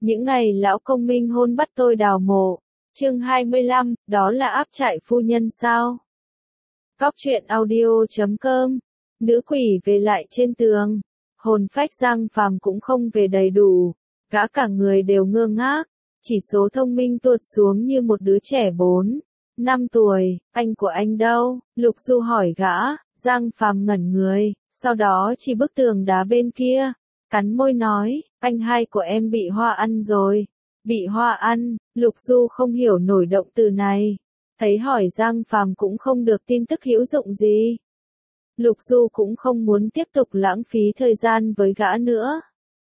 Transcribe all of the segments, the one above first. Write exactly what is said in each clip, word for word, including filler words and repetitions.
Những ngày lão công minh hôn bắt tôi đào mộ. Chương hai mươi lăm, đó là áp trại phu nhân sao? Cóc truyện audio chấm com. Nữ quỷ về lại trên tường. Hồn phách Giang Phàm cũng không về đầy đủ. Gã cả người đều ngơ ngác. Chỉ số thông minh tuột xuống như một đứa trẻ bốn, năm tuổi. Anh của anh đâu? Lục Du hỏi gã. Giang Phàm ngẩn người. Sau đó chỉ bức tường đá bên kia. Cắn môi nói, anh hai của em bị hoa ăn rồi. Bị hoa ăn, Lục Du không hiểu nổi động từ này. Thấy hỏi Giang Phàm cũng không được tin tức hữu dụng gì. Lục Du cũng không muốn tiếp tục lãng phí thời gian với gã nữa.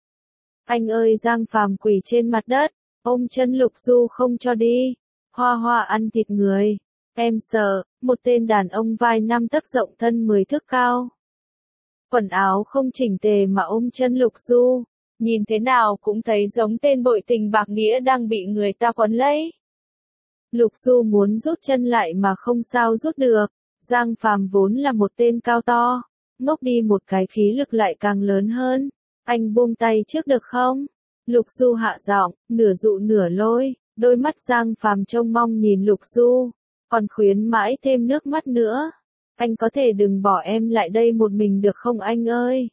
Anh ơi, Giang Phàm quỳ trên mặt đất, ôm chân Lục Du không cho đi. Hoa hoa ăn thịt người. Em sợ, một tên đàn ông vai năm tấc rộng thân mười thước cao. Quần áo không chỉnh tề mà ôm chân Lục Du, nhìn thế nào cũng thấy giống tên bội tình bạc nghĩa đang bị người ta quấn lấy. Lục Du muốn rút chân lại mà không sao rút được. Giang Phàm vốn là một tên cao to, ngốc đi một cái khí lực lại càng lớn hơn. Anh buông tay trước được không? Lục Du hạ giọng, nửa dụ nửa lôi, đôi mắt Giang Phàm trông mong nhìn Lục Du, còn khuyến mãi thêm nước mắt nữa. Anh có thể đừng bỏ em lại đây một mình được không anh ơi?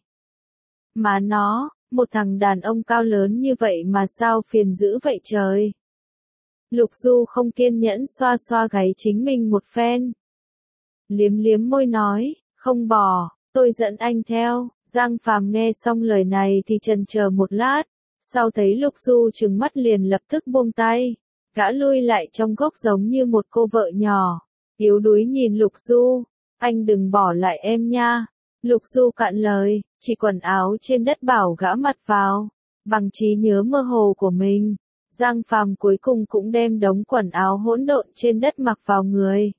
Mà nó, một thằng đàn ông cao lớn như vậy mà sao phiền dữ vậy trời? Lục Du không kiên nhẫn xoa xoa gáy chính mình một phen. Liếm liếm môi nói, không bỏ, tôi dẫn anh theo. Giang Phàm nghe xong lời này thì chần chờ một lát, sau thấy Lục Du trừng mắt liền lập tức buông tay. Gã lui lại trong góc giống như một cô vợ nhỏ, yếu đuối nhìn Lục Du. Anh đừng bỏ lại em nha. Lục Du cạn lời, chỉ quần áo trên đất bảo gã mặc vào. Bằng trí nhớ mơ hồ của mình, Giang Phàm cuối cùng cũng đem đống quần áo hỗn độn trên đất mặc vào người.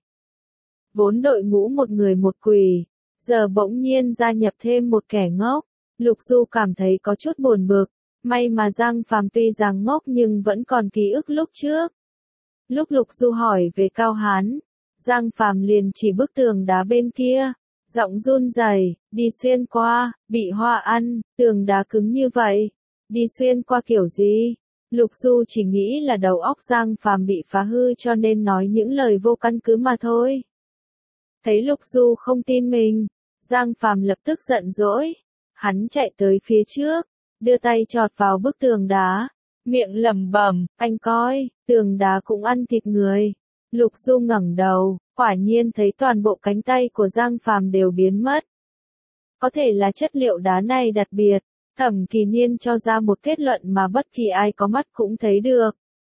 Vốn đội ngũ một người một quỷ, giờ bỗng nhiên gia nhập thêm một kẻ ngốc. Lục Du cảm thấy có chút buồn bực. May mà Giang Phàm tuy rằng ngốc nhưng vẫn còn ký ức lúc trước. Lúc Lục Du hỏi về Cao Hán, Giang Phàm liền chỉ bức tường đá bên kia, giọng run rẩy, đi xuyên qua, bị hoa ăn, tường đá cứng như vậy, đi xuyên qua kiểu gì? Lục Du chỉ nghĩ là đầu óc Giang Phàm bị phá hư cho nên nói những lời vô căn cứ mà thôi. Thấy Lục Du không tin mình, Giang Phàm lập tức giận dỗi, hắn chạy tới phía trước, đưa tay chọt vào bức tường đá, miệng lẩm bẩm, anh coi, tường đá cũng ăn thịt người. Lục Du ngẩng đầu, quả nhiên thấy toàn bộ cánh tay của Giang Phàm đều biến mất. Có thể là chất liệu đá này đặc biệt, Thẩm Kỳ Niên cho ra một kết luận mà bất kỳ ai có mắt cũng thấy được.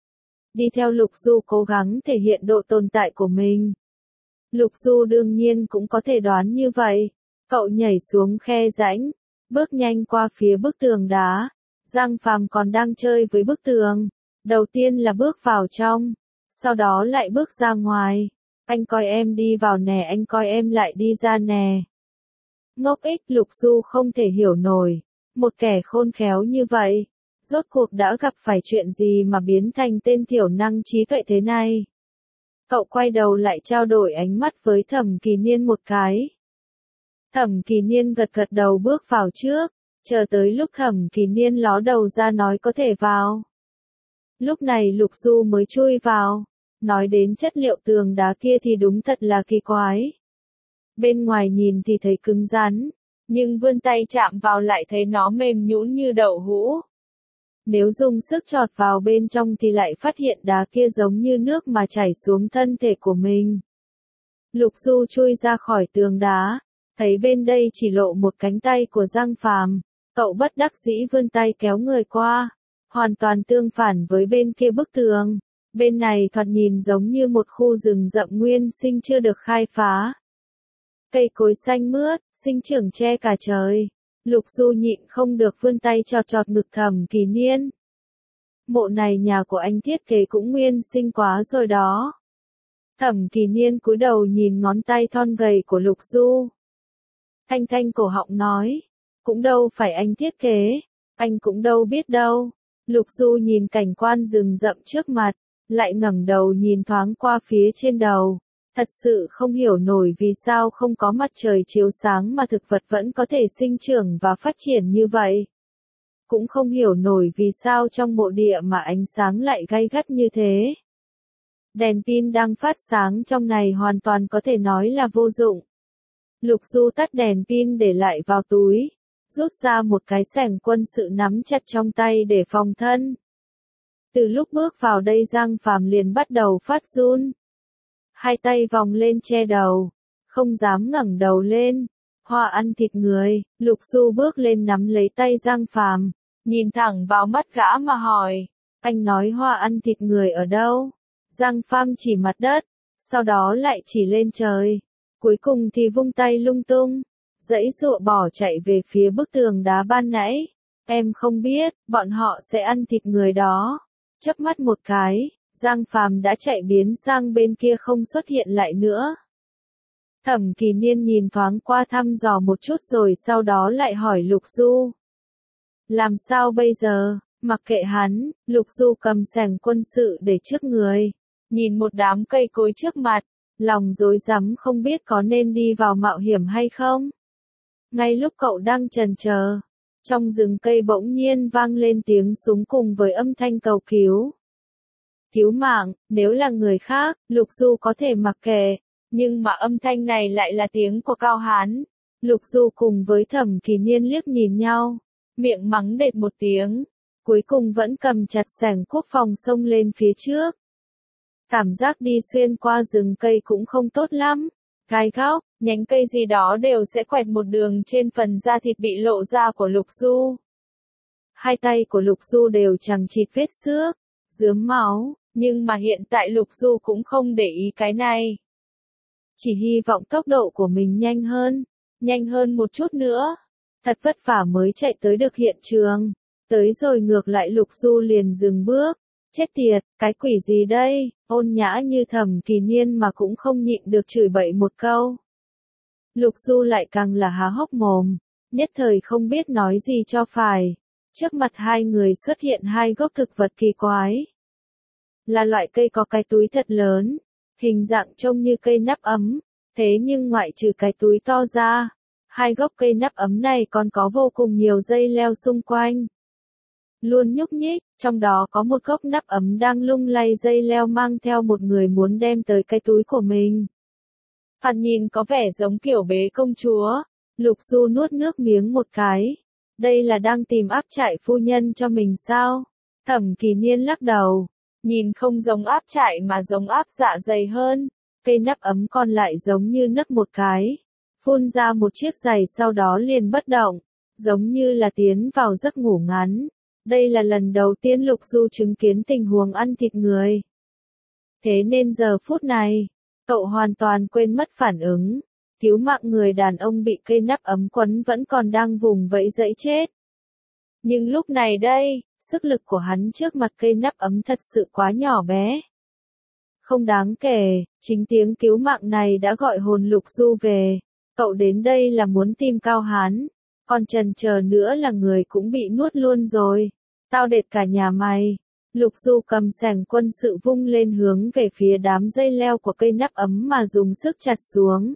Đi theo Lục Du cố gắng thể hiện độ tồn tại của mình. Lục Du đương nhiên cũng có thể đoán như vậy. Cậu nhảy xuống khe rãnh, bước nhanh qua phía bức tường đá. Giang Phàm còn đang chơi với bức tường. Đầu tiên là bước vào trong, sau đó lại bước ra ngoài. Anh coi em đi vào nè, anh coi em lại đi ra nè. Ngốc ích, Lục Du không thể hiểu nổi. Một kẻ khôn khéo như vậy, rốt cuộc đã gặp phải chuyện gì mà biến thành tên thiểu năng trí tuệ thế này? Cậu quay đầu lại trao đổi ánh mắt với Thẩm Kỳ Niên một cái. Thẩm Kỳ Niên gật gật đầu bước vào trước, chờ tới lúc Thẩm Kỳ Niên ló đầu ra nói có thể vào. Lúc này Lục Du mới chui vào. Nói đến chất liệu tường đá kia thì đúng thật là kỳ quái. Bên ngoài nhìn thì thấy cứng rắn, nhưng vươn tay chạm vào lại thấy nó mềm nhũn như đậu hũ. Nếu dùng sức chọt vào bên trong thì lại phát hiện đá kia giống như nước mà chảy xuống thân thể của mình. Lục Du chui ra khỏi tường đá, thấy bên đây chỉ lộ một cánh tay của Giang Phàm, cậu bất đắc dĩ vươn tay kéo người qua, hoàn toàn tương phản với bên kia bức tường. Bên này thoạt nhìn giống như một khu rừng rậm nguyên sinh chưa được khai phá. Cây cối xanh mướt, sinh trưởng che cả trời. Lục Du nhịn không được vươn tay chọt chọt ngực Thẩm Kỳ Niên. Mộ này nhà của anh thiết kế cũng nguyên sinh quá rồi đó. Thẩm Kỳ Niên cúi đầu nhìn ngón tay thon gầy của Lục Du. Thanh thanh cổ họng nói, cũng đâu phải anh thiết kế, anh cũng đâu biết đâu. Lục Du nhìn cảnh quan rừng rậm trước mặt, lại ngẩng đầu nhìn thoáng qua phía trên đầu. Thật sự không hiểu nổi vì sao không có mặt trời chiếu sáng mà thực vật vẫn có thể sinh trưởng và phát triển như vậy. cũng không hiểu nổi vì sao trong mộ địa mà ánh sáng lại gay gắt như thế. Đèn pin đang phát sáng trong này hoàn toàn có thể nói là vô dụng. Lục Du tắt đèn pin để lại vào túi, rút ra một cái xẻng quân sự nắm chặt trong tay để phòng thân. Từ lúc bước vào đây Giang Phàm liền bắt đầu phát run. Hai tay vòng lên che đầu, không dám ngẩng đầu lên. Hoa ăn thịt người, Lục Du bước lên nắm lấy tay Giang Phàm, nhìn thẳng vào mắt gã mà hỏi, anh nói hoa ăn thịt người ở đâu? Giang Phàm chỉ mặt đất, sau đó lại chỉ lên trời, cuối cùng thì vung tay lung tung, giãy giụa bỏ chạy về phía bức tường đá ban nãy. Em không biết, bọn họ sẽ ăn thịt người đó. Chớp mắt một cái, Giang Phàm đã chạy biến sang bên kia không xuất hiện lại nữa. Thẩm Kỳ Niên nhìn thoáng qua thăm dò một chút rồi sau đó lại hỏi Lục Du. Làm sao bây giờ? Mặc kệ hắn, Lục Du cầm xẻng quân sự để trước người, nhìn một đám cây cối trước mặt, lòng rối rắm không biết có nên đi vào mạo hiểm hay không. Ngay lúc cậu đang chần chờ, trong rừng cây bỗng nhiên vang lên tiếng súng cùng với âm thanh cầu cứu. Cứu mạng, nếu là người khác, Lục Du có thể mặc kệ, nhưng mà âm thanh này lại là tiếng của Cao Hán. Lục Du cùng với Thẩm Kỳ Niên liếc nhìn nhau, miệng mắng đệt một tiếng, cuối cùng vẫn cầm chặt xẻng quốc phòng xông lên phía trước. Cảm giác đi xuyên qua rừng cây cũng không tốt lắm, gai góc, nhánh cây gì đó đều sẽ quẹt một đường trên phần da thịt bị lộ ra của Lục Du. Hai tay của Lục Du đều chằng chịt vết xước, rướm máu, nhưng mà hiện tại Lục Du cũng không để ý cái này. Chỉ hy vọng tốc độ của mình nhanh hơn, nhanh hơn một chút nữa. Thật vất vả mới chạy tới được hiện trường, tới rồi ngược lại Lục Du liền dừng bước. Chết tiệt, cái quỷ gì đây? Ôn nhã như Thẩm Kỳ Niên mà cũng không nhịn được chửi bậy một câu. Lục Du lại càng là há hốc mồm, nhất thời không biết nói gì cho phải. Trước mặt hai người xuất hiện hai gốc thực vật kỳ quái. Là loại cây có cái túi thật lớn, hình dạng trông như cây nắp ấm, thế nhưng ngoại trừ cái túi to ra, hai gốc cây nắp ấm này còn có vô cùng nhiều dây leo xung quanh. Luôn nhúc nhích, trong đó có một gốc nắp ấm đang lung lay dây leo mang theo một người muốn đem tới cái túi của mình. Thoạt nhìn có vẻ giống kiểu bế công chúa. Lục Du nuốt nước miếng một cái. Đây là đang tìm áp trại phu nhân cho mình sao? Thẩm Kỳ Niên lắc đầu. Nhìn không giống áp trại mà giống áp dạ dày hơn. Cây nắp ấm còn lại giống như nấc một cái. Phun ra một chiếc giày sau đó liền bất động. Giống như là tiến vào giấc ngủ ngắn. Đây là lần đầu tiên Lục Du chứng kiến tình huống ăn thịt người. Thế nên giờ phút này, cậu hoàn toàn quên mất phản ứng. Cứu mạng người đàn ông bị cây nắp ấm quấn vẫn còn đang vùng vẫy dãy chết. Nhưng lúc này đây, sức lực của hắn trước mặt cây nắp ấm thật sự quá nhỏ bé. Không đáng kể, chính tiếng cứu mạng này đã gọi hồn Lục Du về. Cậu đến đây là muốn tìm Cao Hán, còn chần chờ nữa là người cũng bị nuốt luôn rồi. Tao đệt cả nhà mày. Lục Du cầm xẻng quân sự vung lên hướng về phía đám dây leo của cây nắp ấm mà dùng sức chặt xuống.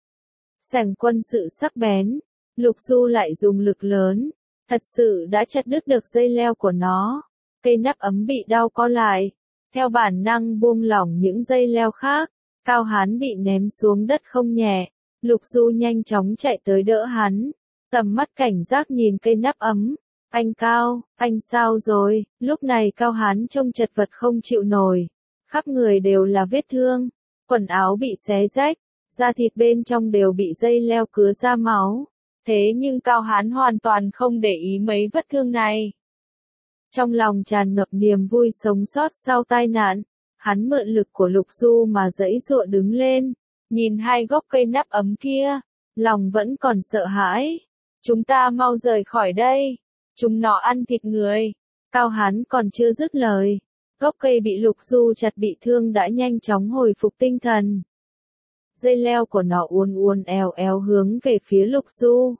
Xẻng quân sự sắc bén, Lục Du lại dùng lực lớn, thật sự đã chặt đứt được dây leo của nó. Cây nắp ấm bị đau co lại, theo bản năng buông lỏng những dây leo khác. Cao Hán bị ném xuống đất không nhẹ, Lục Du nhanh chóng chạy tới đỡ hắn, tầm mắt cảnh giác nhìn cây nắp ấm. Anh Cao, anh sao rồi? Lúc này Cao Hán trông chật vật không chịu nổi, khắp người đều là vết thương, quần áo bị xé rách, da thịt bên trong đều bị dây leo cứa ra máu. Thế nhưng Cao Hán hoàn toàn không để ý mấy vết thương này. Trong lòng tràn ngập niềm vui sống sót sau tai nạn, hắn mượn lực của Lục Du mà giãy giụa đứng lên, nhìn hai gốc cây nắp ấm kia, lòng vẫn còn sợ hãi. Chúng ta mau rời khỏi đây. Chúng nó ăn thịt người. Cao Hán còn chưa dứt lời. Gốc cây bị Lục Du chặt bị thương đã nhanh chóng hồi phục tinh thần. Dây leo của nó uốn uốn éo éo hướng về phía Lục Du.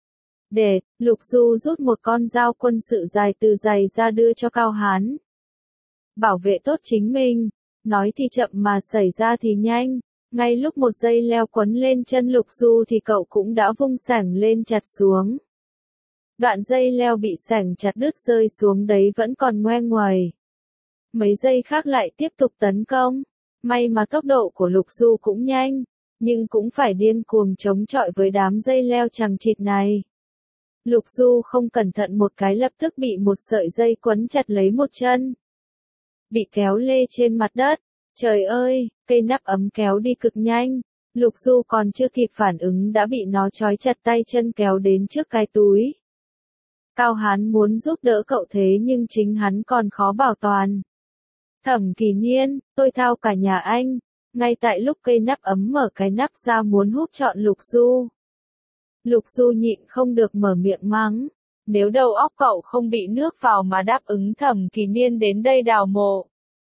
Để, Lục Du rút một con dao quân sự dài từ giày ra đưa cho Cao Hán. Bảo vệ tốt chính mình. Nói thì chậm mà xảy ra thì nhanh. Ngay lúc một dây leo quấn lên chân Lục Du thì cậu cũng đã vung xẻng lên chặt xuống. Đoạn dây leo bị xẻng chặt đứt rơi xuống đấy vẫn còn ngoe nguầy. Mấy giây khác lại tiếp tục tấn công. May mà tốc độ của Lục Du cũng nhanh, nhưng cũng phải điên cuồng chống chọi với đám dây leo chằng chịt này. Lục Du không cẩn thận một cái lập tức bị một sợi dây quấn chặt lấy một chân. Bị kéo lê trên mặt đất. Trời ơi, cây nắp ấm kéo đi cực nhanh. Lục Du còn chưa kịp phản ứng đã bị nó trói chặt tay chân kéo đến trước cái túi. Cao Hán muốn giúp đỡ cậu thế nhưng chính hắn còn khó bảo toàn. Thẩm Kỳ Nhiên, tôi thao cả nhà anh. Ngay tại lúc cây nắp ấm mở cái nắp ra muốn hút trọn Lục Du. Lục Du nhịn không được mở miệng mắng. Nếu đầu óc cậu không bị nước vào mà đáp ứng Thẩm Kỳ Nhiên đến đây đào mộ.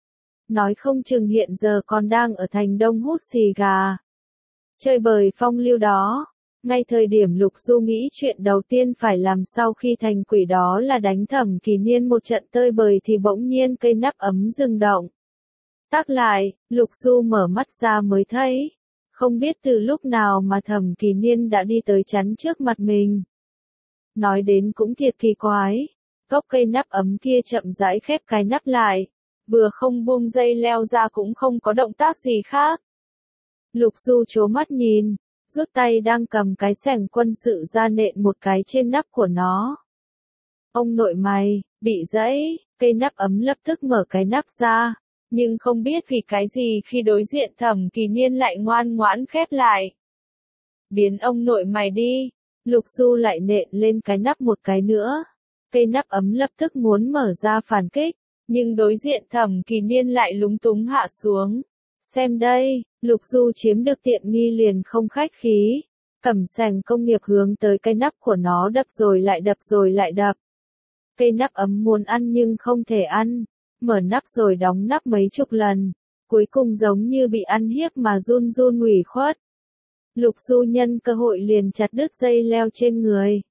Nói không chừng hiện giờ còn đang ở thành Đông hút xì gà. Chơi bời phong lưu đó. Ngay thời điểm Lục Du nghĩ chuyện đầu tiên phải làm sau khi thành quỷ đó là đánh Thẩm Kỳ Nhiên một trận tơi bời thì bỗng nhiên cây nắp ấm dừng động. Tắc lại, Lục Du mở mắt ra mới thấy. Không biết từ lúc nào mà Thẩm Kỳ Nhiên đã đi tới chắn trước mặt mình. Nói đến cũng thiệt kỳ quái. Gốc cây nắp ấm kia chậm rãi khép cái nắp lại. Vừa không buông dây leo ra cũng không có động tác gì khác. Lục Du trố mắt nhìn, rút tay đang cầm cái xẻng quân sự ra nện một cái trên nắp của nó. Ông nội mày, bị dẫy, cây nắp ấm lập tức mở cái nắp ra, nhưng không biết vì cái gì khi đối diện Thẩm Kỳ Nhiên lại ngoan ngoãn khép lại. Biến ông nội mày đi, Lục Du lại nện lên cái nắp một cái nữa. Cây nắp ấm lập tức muốn mở ra phản kích, nhưng đối diện Thẩm Kỳ Nhiên lại lúng túng hạ xuống. Xem đây, Lục Du chiếm được tiện nghi liền không khách khí. Cầm xẻng công nghiệp hướng tới cây nắp của nó đập rồi lại đập rồi lại đập. Cây nắp ấm muốn ăn nhưng không thể ăn. Mở nắp rồi đóng nắp mấy chục lần. Cuối cùng giống như bị ăn hiếp mà run run ủy khuất. Lục Du nhân cơ hội liền chặt đứt dây leo trên người.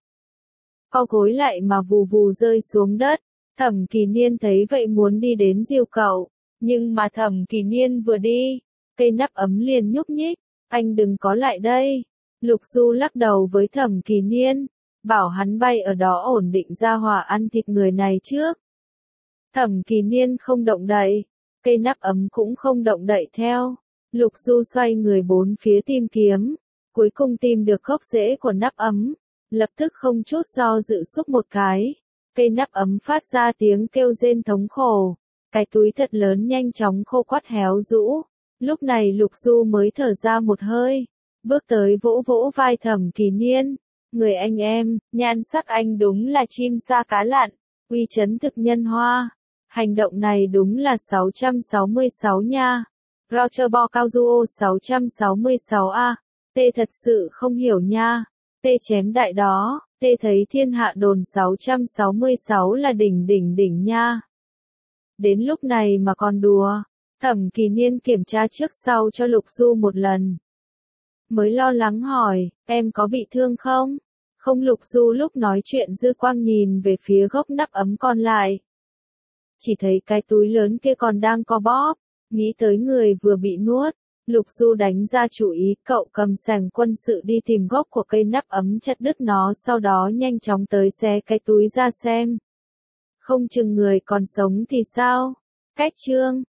Co gối lại mà vù vù rơi xuống đất. Thẩm Kỳ Nhiên thấy vậy muốn đi đến dìu cậu. Nhưng mà Thẩm Kỳ Nhiên vừa đi, cây nắp ấm liền nhúc nhích, anh đừng có lại đây. Lục Du lắc đầu với Thẩm Kỳ Nhiên, bảo hắn bay ở đó ổn định ra hỏa ăn thịt người này trước. Thẩm Kỳ Nhiên không động đậy, cây nắp ấm cũng không động đậy theo. Lục Du xoay người bốn phía tìm kiếm, cuối cùng tìm được gốc rễ của nắp ấm, lập tức không chút do dự xúc một cái. Cây nắp ấm phát ra tiếng kêu rên thống khổ. Cái túi thật lớn nhanh chóng khô quắt héo rũ. Lúc này Lục Du mới thở ra một hơi. Bước tới vỗ vỗ vai Thẩm Kỳ Nhiên. Người anh em, nhan sắc anh đúng là chim sa cá lặn. Uy chấn thực nhân hoa. Hành động này đúng là sáu trăm sáu mươi sáu nha. Roger Bo Cao Duo sáu trăm sáu mươi sáu a. Tê thật sự không hiểu nha. Tê chém đại đó. Tê thấy thiên hạ đồn sáu trăm sáu mươi sáu là đỉnh đỉnh đỉnh nha. Đến lúc này mà còn đùa. Thẩm Kỳ Nhiên kiểm tra trước sau cho Lục Du một lần. Mới lo lắng hỏi, em có bị thương không? Không. Lục Du lúc nói chuyện dư quang nhìn về phía gốc nắp ấm còn lại. Chỉ thấy cái túi lớn kia còn đang co bóp. Nghĩ tới người vừa bị nuốt. Lục Du đánh ra chủ ý, cậu cầm xẻng quân sự đi tìm gốc của cây nắp ấm chặt đứt nó, sau đó nhanh chóng tới xé cái túi ra xem. Không chừng người còn sống thì sao? Cách chương